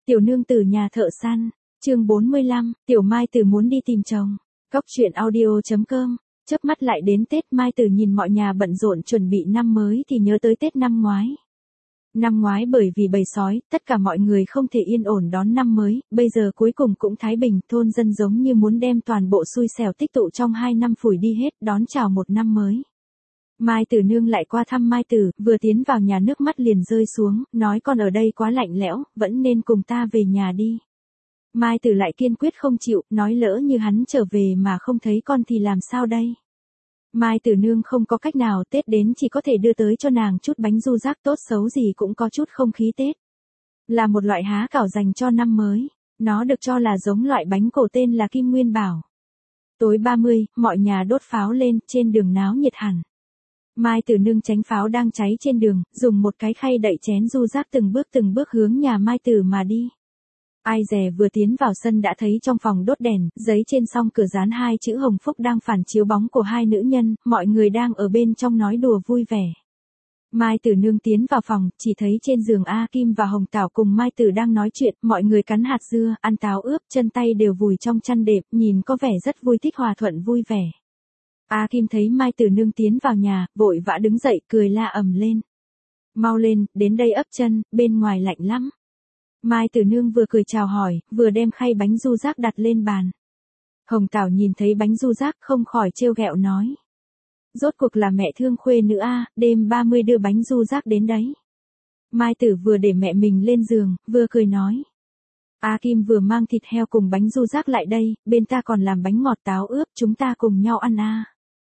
Tiểu nương tử nhà thợ săn, chương 45, Tiểu Mai Tử muốn đi tìm chồng. Cóc truyện audio.com. Chớp mắt lại đến Tết, Mai Tử nhìn mọi nhà bận rộn chuẩn bị năm mới thì nhớ tới Tết năm ngoái. Năm ngoái bởi vì bầy sói, tất cả mọi người không thể yên ổn đón năm mới, bây giờ cuối cùng cũng thái bình, thôn dân giống như muốn đem toàn bộ xui xẻo tích tụ trong 2 năm phủi đi hết, đón chào một năm mới. Mai Tử nương lại qua thăm Mai Tử, vừa tiến vào nhà nước mắt liền rơi xuống, nói con ở đây quá lạnh lẽo, vẫn nên cùng ta về nhà đi. Mai Tử lại kiên quyết không chịu, nói lỡ như hắn trở về mà không thấy con thì làm sao đây. Mai Tử nương không có cách nào, Tết đến chỉ có thể đưa tới cho nàng chút bánh du rác, tốt xấu gì cũng có chút không khí Tết. Là một loại há cảo dành cho năm mới, nó được cho là giống loại bánh cổ tên là Kim Nguyên Bảo. Tối 30, mọi nhà đốt pháo lên, trên đường náo nhiệt hẳn. Mai Tử nương tránh pháo đang cháy trên đường, dùng một cái khay đậy chén du rác từng bước hướng nhà Mai Tử mà đi. Ai dè vừa tiến vào sân đã thấy trong phòng đốt đèn, giấy trên song cửa dán 2 chữ Hồng Phúc đang phản chiếu bóng của 2 nữ nhân, mọi người đang ở bên trong nói đùa vui vẻ. Mai Tử nương tiến vào phòng, chỉ thấy trên giường A Kim và Hồng Tảo cùng Mai Tử đang nói chuyện, mọi người cắn hạt dưa, ăn táo ướp, chân tay đều vùi trong chăn đệm, nhìn có vẻ rất vui thích hòa thuận vui vẻ. A Kim thấy Mai Tử nương tiến vào nhà, vội vã đứng dậy, cười la ầm lên. Mau lên, đến đây ấp chân, bên ngoài lạnh lắm. Mai Tử nương vừa cười chào hỏi, vừa đem khay bánh du rác đặt lên bàn. Hồng Tảo nhìn thấy bánh du rác không khỏi trêu ghẹo nói. Rốt cuộc là mẹ thương khuê nữ a, đêm 30 đưa bánh du rác đến đấy. Mai Tử vừa để mẹ mình lên giường, vừa cười nói. A Kim vừa mang thịt heo cùng bánh du rác lại đây, bên ta còn làm bánh ngọt táo ướp, chúng ta cùng nhau ăn a.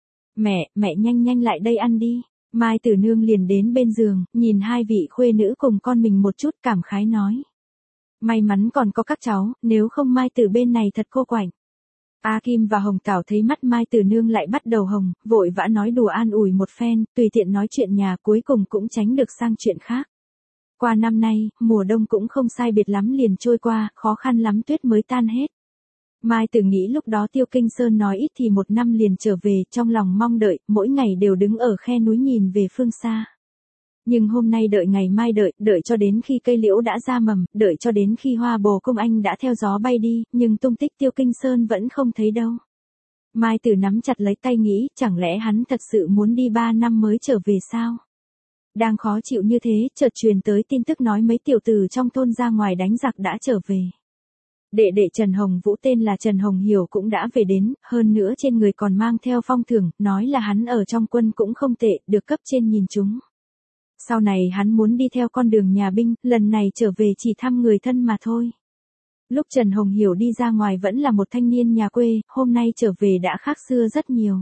Mẹ nhanh lại đây ăn đi. Mai Tử nương liền đến bên giường, nhìn 2 vị khuê nữ cùng con mình một chút, cảm khái nói. May mắn còn có các cháu, nếu không Mai Tử bên này thật cô quạnh. A Kim và Hồng Tảo thấy mắt Mai Tử nương lại bắt đầu hồng, vội vã nói đùa an ủi một phen, tùy tiện nói chuyện nhà, cuối cùng cũng tránh được sang chuyện khác. Qua năm nay, mùa đông cũng không sai biệt lắm liền trôi qua, khó khăn lắm tuyết mới tan hết. Mai Tử nghĩ lúc đó Tiêu Kinh Sơn nói ít thì 1 năm liền trở về, trong lòng mong đợi, mỗi ngày đều đứng ở khe núi nhìn về phương xa. Nhưng hôm nay đợi ngày mai đợi cho đến khi cây liễu đã ra mầm, đợi cho đến khi hoa bồ công anh đã theo gió bay đi, nhưng tung tích Tiêu Kinh Sơn vẫn không thấy đâu. Mai Tử nắm chặt lấy tay nghĩ, chẳng lẽ hắn thật sự muốn đi 3 năm mới trở về sao? Đang khó chịu như thế, chợt truyền tới tin tức nói mấy tiểu tử trong thôn ra ngoài đánh giặc đã trở về. Đệ đệ Trần Hồng Vũ tên là Trần Hồng Hiểu cũng đã về đến, hơn nữa trên người còn mang theo phong thưởng, nói là hắn ở trong quân cũng không tệ, được cấp trên nhìn chúng. Sau này hắn muốn đi theo con đường nhà binh, lần này trở về chỉ thăm người thân mà thôi. Lúc Trần Hồng Hiểu đi ra ngoài vẫn là một thanh niên nhà quê, hôm nay trở về đã khác xưa rất nhiều.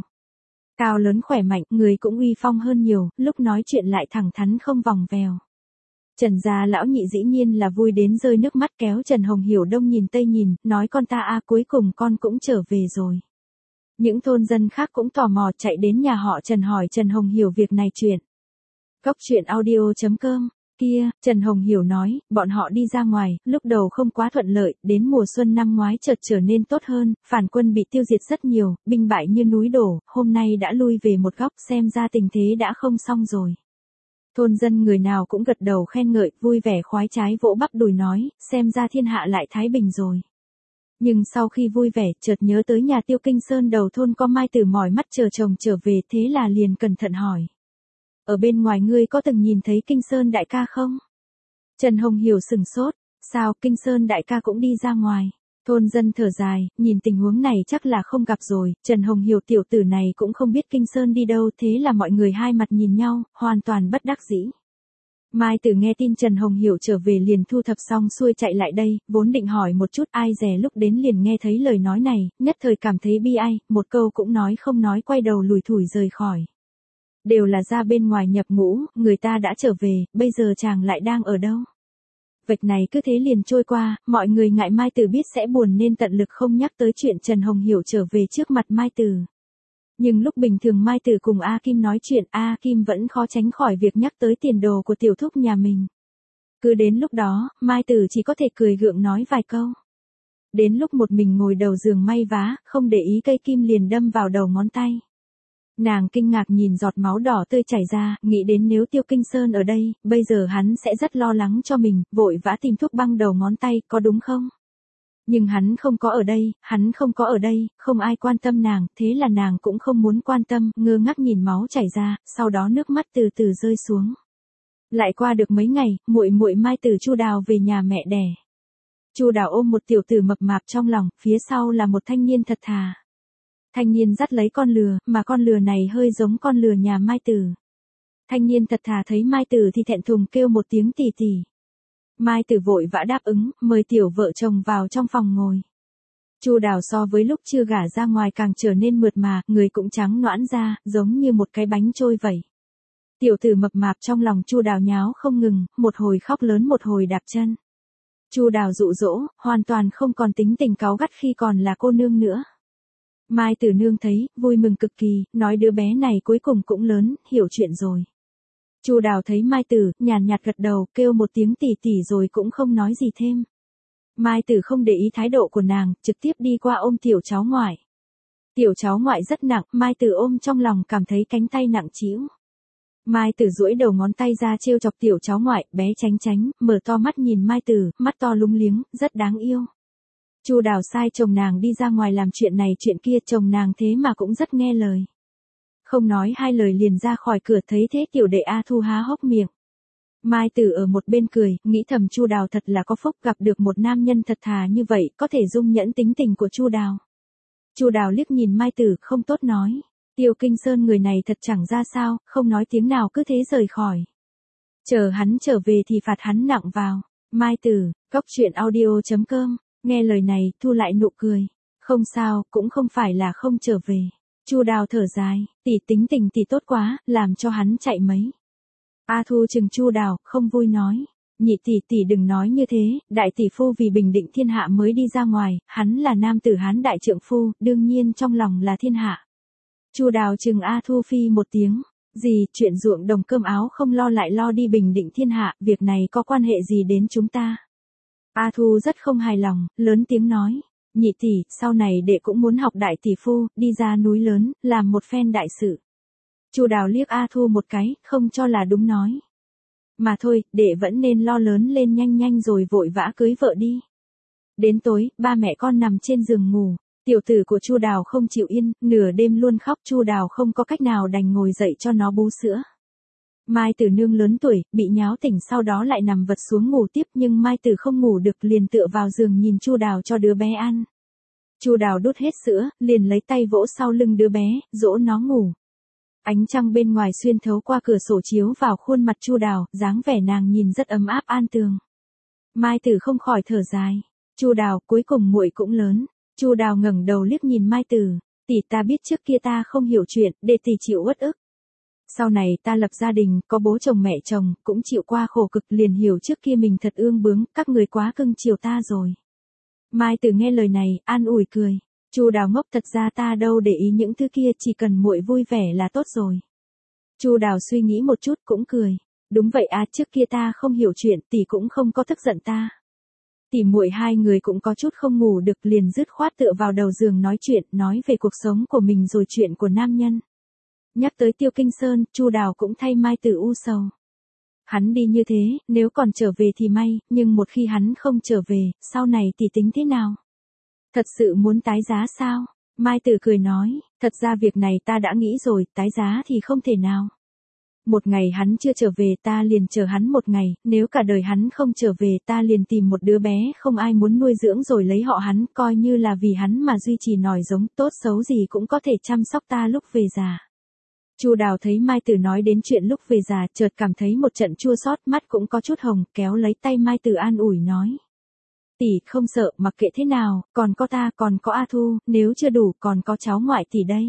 Cao lớn khỏe mạnh, người cũng uy phong hơn nhiều, lúc nói chuyện lại thẳng thắn không vòng vèo. Trần gia lão nhị dĩ nhiên là vui đến rơi nước mắt, kéo Trần Hồng Hiểu đông nhìn tây nhìn, nói con ta a cuối cùng con cũng trở về rồi. Những thôn dân khác cũng tò mò chạy đến nhà họ Trần hỏi Trần Hồng Hiểu việc này chuyện. Cóc truyện audio.com. Kia, Trần Hồng Hiểu nói, bọn họ đi ra ngoài, lúc đầu không quá thuận lợi, đến mùa xuân năm ngoái chợt trở nên tốt hơn, phản quân bị tiêu diệt rất nhiều, binh bại như núi đổ, hôm nay đã lui về một góc, xem ra tình thế đã không xong rồi. Thôn dân người nào cũng gật đầu khen ngợi, vui vẻ khoái trái vỗ bắp đùi nói, xem ra thiên hạ lại thái bình rồi. Nhưng sau khi vui vẻ, chợt nhớ tới nhà Tiêu Kinh Sơn đầu thôn có Mai Tử mỏi mắt chờ chồng trở về, thế là liền cẩn thận hỏi. Ở bên ngoài ngươi có từng nhìn thấy Kinh Sơn đại ca không? Trần Hồng Hiểu sửng sốt, sao Kinh Sơn đại ca cũng đi ra ngoài? Thôn dân thở dài, nhìn tình huống này chắc là không gặp rồi, Trần Hồng Hiểu tiểu tử này cũng không biết Kinh Sơn đi đâu, thế là mọi người hai mặt nhìn nhau, hoàn toàn bất đắc dĩ. Mai Tử nghe tin Trần Hồng Hiểu trở về liền thu thập xong xuôi chạy lại đây, vốn định hỏi một chút, ai dè lúc đến liền nghe thấy lời nói này, nhất thời cảm thấy bi ai, một câu cũng nói không nói, quay đầu lủi thủi rời khỏi. Đều là ra bên ngoài nhập ngũ, người ta đã trở về, bây giờ chàng lại đang ở đâu? Vạch này cứ thế liền trôi qua, mọi người ngại Mai Tử biết sẽ buồn nên tận lực không nhắc tới chuyện Trần Hồng Hiểu trở về trước mặt Mai Tử. Nhưng lúc bình thường Mai Tử cùng A Kim nói chuyện, A Kim vẫn khó tránh khỏi việc nhắc tới tiền đồ của tiểu thúc nhà mình. Cứ đến lúc đó, Mai Tử chỉ có thể cười gượng nói vài câu. Đến lúc một mình ngồi đầu giường may vá, không để ý cây kim liền đâm vào đầu ngón tay. Nàng kinh ngạc nhìn giọt máu đỏ tươi chảy ra, nghĩ đến nếu Tiêu Kinh Sơn ở đây, bây giờ hắn sẽ rất lo lắng cho mình, vội vã tìm thuốc băng đầu ngón tay, có đúng không? Nhưng hắn không có ở đây, hắn không có ở đây, không ai quan tâm nàng, thế là nàng cũng không muốn quan tâm, ngơ ngác nhìn máu chảy ra, sau đó nước mắt từ từ rơi xuống. Lại qua được mấy ngày, muội muội Mai từ Chu Đào về nhà mẹ đẻ. Chu Đào ôm một tiểu tử mập mạp trong lòng, phía sau là một thanh niên thật thà. Thanh niên dắt lấy con lừa, mà con lừa này hơi giống con lừa nhà Mai Tử. Thanh niên thật thà thấy Mai Tử thì thẹn thùng kêu một tiếng tỉ tỉ. Mai Tử vội vã đáp ứng, mời tiểu vợ chồng vào trong phòng ngồi. Chu Đào so với lúc chưa gả ra ngoài càng trở nên mượt mà, người cũng trắng nõn ra, giống như một cái bánh trôi vậy. Tiểu tử mập mạp trong lòng Chu Đào nháo không ngừng, một hồi khóc lớn một hồi đạp chân. Chu Đào dụ dỗ, hoàn toàn không còn tính tình cáu gắt khi còn là cô nương nữa. Mai Tử nương thấy, vui mừng cực kỳ, nói đứa bé này cuối cùng cũng lớn, hiểu chuyện rồi. Chu Đào thấy Mai Tử, nhàn nhạt gật đầu, kêu một tiếng tỉ tỉ rồi cũng không nói gì thêm. Mai Tử không để ý thái độ của nàng, trực tiếp đi qua ôm tiểu cháu ngoại. Tiểu cháu ngoại rất nặng, Mai Tử ôm trong lòng cảm thấy cánh tay nặng trĩu. Mai Tử duỗi đầu ngón tay ra trêu chọc tiểu cháu ngoại, bé tránh tránh, mở to mắt nhìn Mai Tử, mắt to lúng liếng, rất đáng yêu. Chu Đào sai chồng nàng đi ra ngoài làm chuyện này chuyện kia, chồng nàng thế mà cũng rất nghe lời. Không nói hai lời liền ra khỏi cửa, thấy thế tiểu đệ A Thu há hốc miệng. Mai Tử ở một bên cười, nghĩ thầm Chu Đào thật là có phúc gặp được một nam nhân thật thà như vậy, có thể dung nhẫn tính tình của Chu Đào. Chu Đào liếc nhìn Mai Tử, không tốt nói. Tiêu Kinh Sơn người này thật chẳng ra sao, không nói tiếng nào cứ thế rời khỏi. Chờ hắn trở về thì phạt hắn nặng vào. Mai Tử, coctruyện.audio.com, nghe lời này, thu lại nụ cười. Không sao, cũng không phải là không trở về. Chu Đào thở dài, tỷ tính tình tỷ tốt quá, làm cho hắn chạy mấy. A Thu chừng Chu Đào, không vui nói. Nhị tỷ đừng nói như thế, đại tỷ phu vì bình định thiên hạ mới đi ra ngoài, hắn là nam tử Hán đại trượng phu, đương nhiên trong lòng là thiên hạ. Chu Đào chừng A Thu phi một tiếng, gì, chuyện ruộng đồng cơm áo không lo lại lo đi bình định thiên hạ, việc này có quan hệ gì đến chúng ta? A Thu rất không hài lòng, lớn tiếng nói, nhị tỷ, sau này đệ cũng muốn học đại tỷ phu, đi ra núi lớn, làm một phen đại sự. Chu Đào liếc A Thu một cái, không cho là đúng nói. Mà thôi, đệ vẫn nên lo lớn lên nhanh nhanh rồi vội vã cưới vợ đi. Đến tối, ba mẹ con nằm trên giường ngủ. Tiểu tử của Chu Đào không chịu yên, nửa đêm luôn khóc, Chu Đào không có cách nào đành ngồi dậy cho nó bú sữa. Mai Tử nương lớn tuổi, bị nháo tỉnh sau đó lại nằm vật xuống ngủ tiếp, nhưng Mai Tử không ngủ được liền tựa vào giường nhìn Chu Đào cho đứa bé ăn. Chu Đào đút hết sữa, liền lấy tay vỗ sau lưng đứa bé, dỗ nó ngủ. Ánh trăng bên ngoài xuyên thấu qua cửa sổ chiếu vào khuôn mặt Chu Đào, dáng vẻ nàng nhìn rất ấm áp an tường. Mai Tử không khỏi thở dài. Chu Đào, cuối cùng muội cũng lớn. Chu Đào ngẩng đầu liếc nhìn Mai Tử, tỷ ta biết trước kia ta không hiểu chuyện, để tỷ chịu uất ức. Sau này ta lập gia đình, có bố chồng mẹ chồng, cũng chịu qua khổ cực liền hiểu trước kia mình thật ương bướng, các người quá cưng chiều ta rồi. Mai Tử nghe lời này, an ủi cười. Chu Đào ngốc, thật ra ta đâu để ý những thứ kia, chỉ cần muội vui vẻ là tốt rồi. Chu Đào suy nghĩ một chút cũng cười. Đúng vậy à, trước kia ta không hiểu chuyện, tỷ cũng không có tức giận ta. Tỷ muội hai người cũng có chút không ngủ được, liền dứt khoát tựa vào đầu giường nói chuyện, nói về cuộc sống của mình rồi chuyện của nam nhân. Nhắc tới Tiêu Kinh Sơn, Chu Đào cũng thay Mai Tử u sầu. Hắn đi như thế, nếu còn trở về thì may, nhưng một khi hắn không trở về, sau này tỷ tính thế nào? Thật sự muốn tái giá sao? Mai Tử cười nói, thật ra việc này ta đã nghĩ rồi, tái giá thì không thể nào. Một ngày hắn chưa trở về ta liền chờ hắn một ngày, nếu cả đời hắn không trở về ta liền tìm một đứa bé không ai muốn nuôi dưỡng rồi lấy họ hắn, coi như là vì hắn mà duy trì nòi giống, tốt xấu gì cũng có thể chăm sóc ta lúc về già. Chu Đào thấy Mai Tử nói đến chuyện lúc về già, chợt cảm thấy một trận chua xót, mắt cũng có chút hồng, kéo lấy tay Mai Tử an ủi nói. Tỷ không sợ, mặc kệ thế nào, còn có ta, còn có A Thu, nếu chưa đủ, còn có cháu ngoại tỷ đây.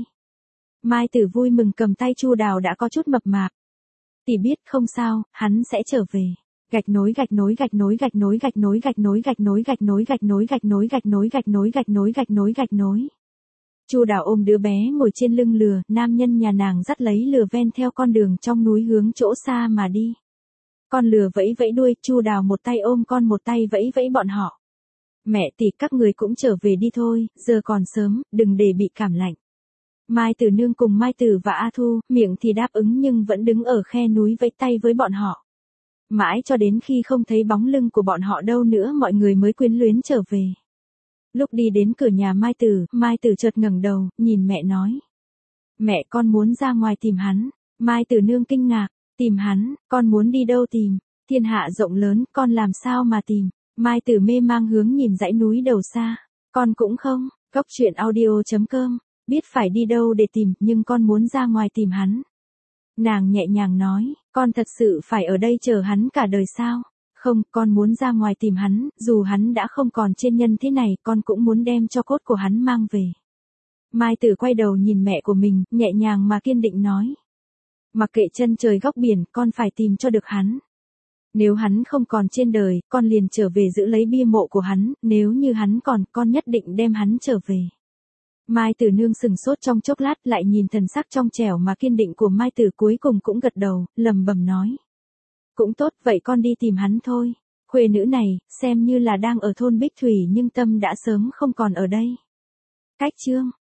Mai Tử vui mừng cầm tay Chu Đào đã có chút mập mạp. Tỷ biết không sao, hắn sẽ trở về. Gạch nối gạch nối gạch nối gạch nối gạch nối gạch nối gạch nối gạch nối gạch nối gạch nối gạch nối gạch nối gạch nối gạch nối gạch nối. Chu Đào ôm đứa bé ngồi trên lưng lừa, nam nhân nhà nàng dắt lấy lừa ven theo con đường trong núi hướng chỗ xa mà đi. Con lừa vẫy vẫy đuôi, Chu Đào một tay ôm con một tay vẫy vẫy bọn họ. Mẹ tỷ các người cũng trở về đi thôi, giờ còn sớm, đừng để bị cảm lạnh. Mai Tử Nương cùng Mai Tử và A Thu, miệng thì đáp ứng nhưng vẫn đứng ở khe núi vẫy tay với bọn họ. Mãi cho đến khi không thấy bóng lưng của bọn họ đâu nữa mọi người mới quyến luyến trở về. Lúc đi đến cửa nhà Mai Tử chợt ngẩng đầu, nhìn mẹ nói. Mẹ, con muốn ra ngoài tìm hắn. Mai Tử Nương kinh ngạc, tìm hắn, con muốn đi đâu tìm? Thiên hạ rộng lớn, con làm sao mà tìm? Mai Tử mê mang hướng nhìn dãy núi đầu xa. Con cũng không, Góc Chuyện Audio.com, biết phải đi đâu để tìm, nhưng con muốn ra ngoài tìm hắn. Nàng nhẹ nhàng nói, con thật sự phải ở đây chờ hắn cả đời sao? Không, con muốn ra ngoài tìm hắn, dù hắn đã không còn trên nhân thế này, con cũng muốn đem cho cốt của hắn mang về. Mai Tử quay đầu nhìn mẹ của mình, nhẹ nhàng mà kiên định nói. Mặc kệ chân trời góc biển, con phải tìm cho được hắn. Nếu hắn không còn trên đời, con liền trở về giữ lấy bia mộ của hắn, nếu như hắn còn, con nhất định đem hắn trở về. Mai Tử Nương sừng sốt trong chốc lát lại nhìn thần sắc trong trẻo mà kiên định của Mai Tử cuối cùng cũng gật đầu, lẩm bẩm nói. Cũng tốt, vậy con đi tìm hắn thôi. Khuê nữ này, xem như là đang ở thôn Bích Thủy nhưng tâm đã sớm không còn ở đây. Cách chương